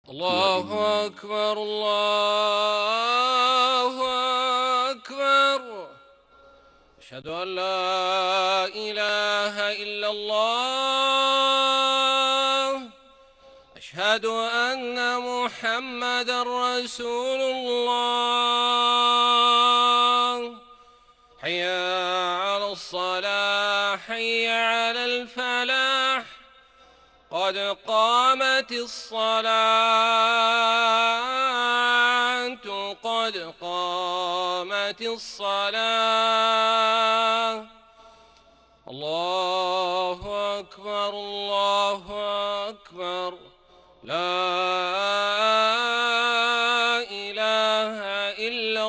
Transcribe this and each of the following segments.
الله أكبر الله أكبر. أشهد أن لا إله إلا الله. أشهد أن محمدًا رسول الله. حي على الصلاة حي على الفلاح. قد قامت الصلاة قد قامت الصلاة. الله أكبر الله أكبر. لا إله إلا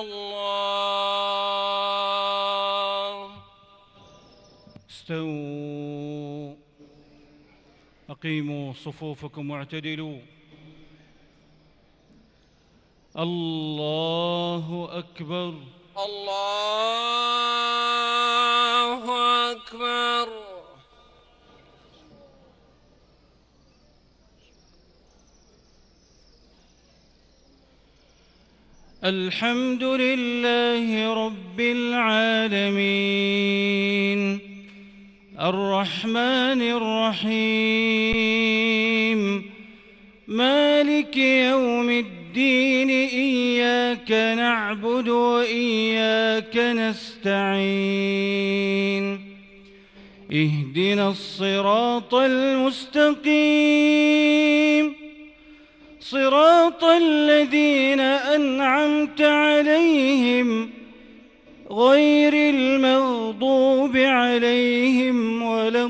الله. استووا، أقيموا صفوفكم واعتدلوا. الله أكبر الله أكبر. الحمد لله رب العالمين، الرحمن الرحيم، مالك يوم الدين. إياك نعبد وإياك نستعين. اهدنا الصراط المستقيم، صراط الذين أنعمت عليهم غير المغضوب عليهم ولا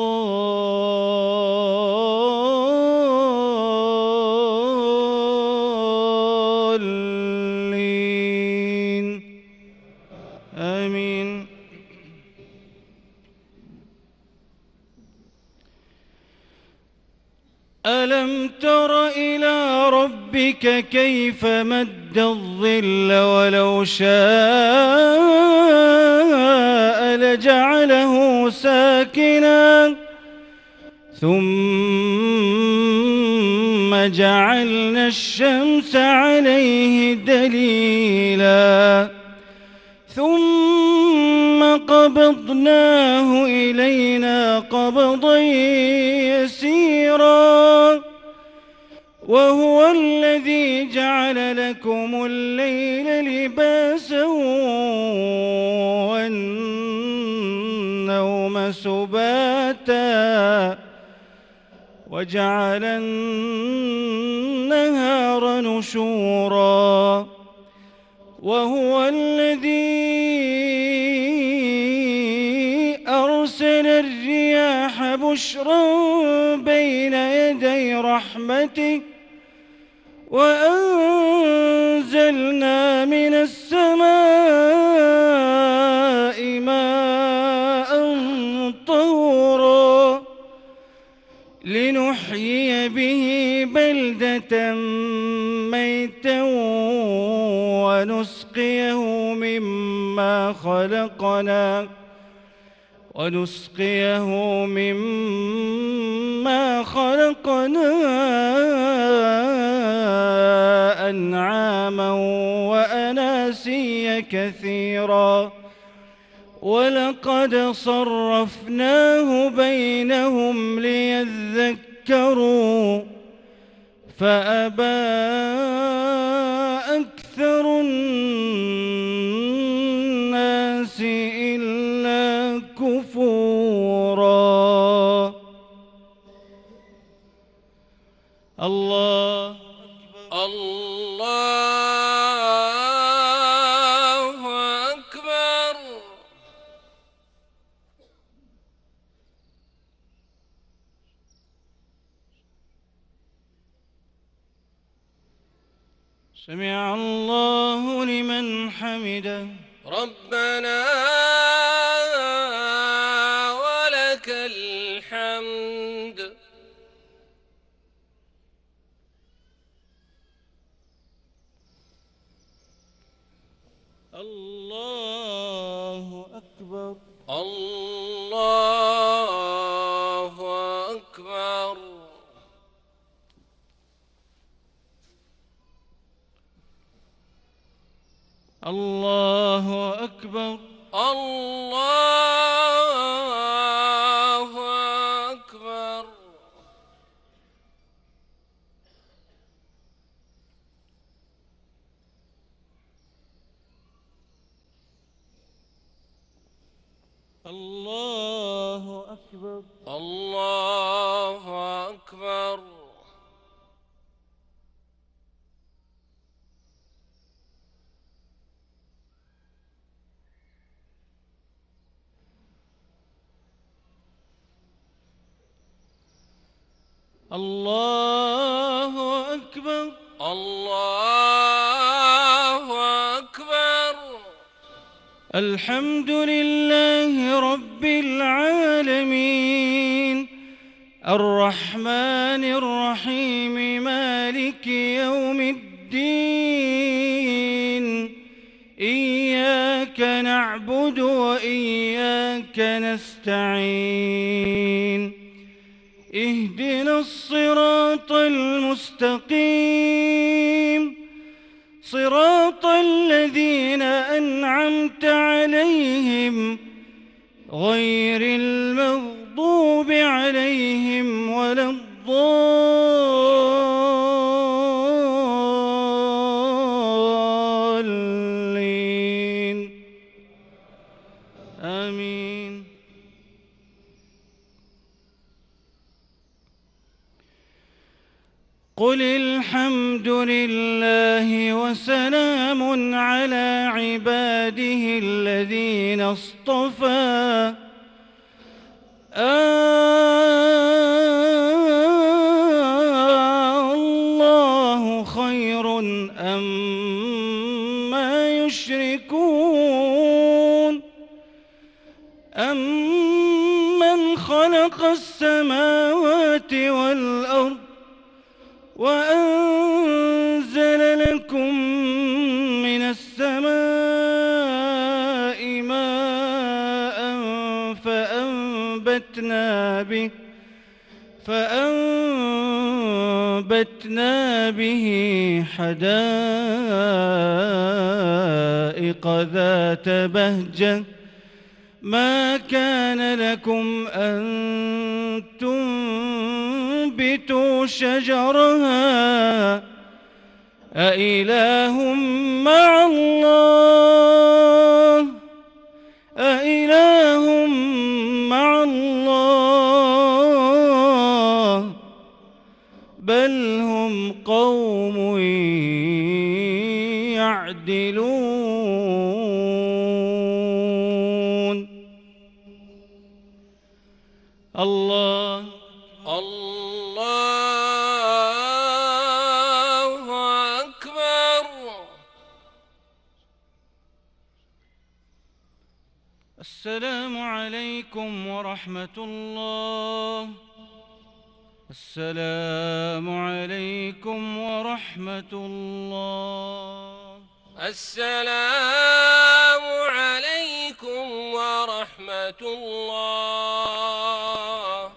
الضالين. آمين. ألم تر إلى ربك كيف مد الظل ولو شاء لجعله ساكنا ثم جعلنا الشمس عليه دليلا ثم قبضناه إلينا قبضا يسيرا. وهو الذي جعل لكم الليل لباسا والنوم سباتا وجعل النهار نشورا. وهو الذي أرسل الرياح بشرا بين يدي رحمته وأنزلنا من السماء ماء طهورا لنحيي به بلدة ميتا ونسقيه مما خلقنا أنعاما وأناسيا كثيرا. ولقد صرفناه بينهم ليذكروا فأبى أكثر الناس إلا كفورا. الله الله أكبر. سمع الله لمن حمده. ربنا ولك الحمد. الله أكبر الله أكبر. الله أكبر. الله أكبر. الله أكبر. الله أكبر. الله أكبر. الله أكبر. الحمد لله رب العالمين الرحمن الرحيم مالك يوم الدين إياك نعبد وإياك نستعين اهدنا الصراط المستقيم صراط الذين أنعمت عليهم غير المغضوب عليهم ولا الضالين آمين. قل الحمد لله وسلام على عباده الذين اصطفى الله خير أما يشركون أمن خلق السماوات والأرض وأنزل لكم من السماء ماء فأنبتنا به حدائق ذات بهجة ما كان لكم أن تنبتوا شجرها أإله مع الله أإله مع الله بل هم قوم يعدلون. الله أكبر. السلام عليكم ورحمة الله. السلام عليكم ورحمة الله. السلام عليكم ورحمة الله.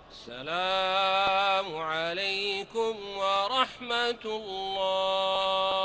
السلام عليكم ورحمة الله.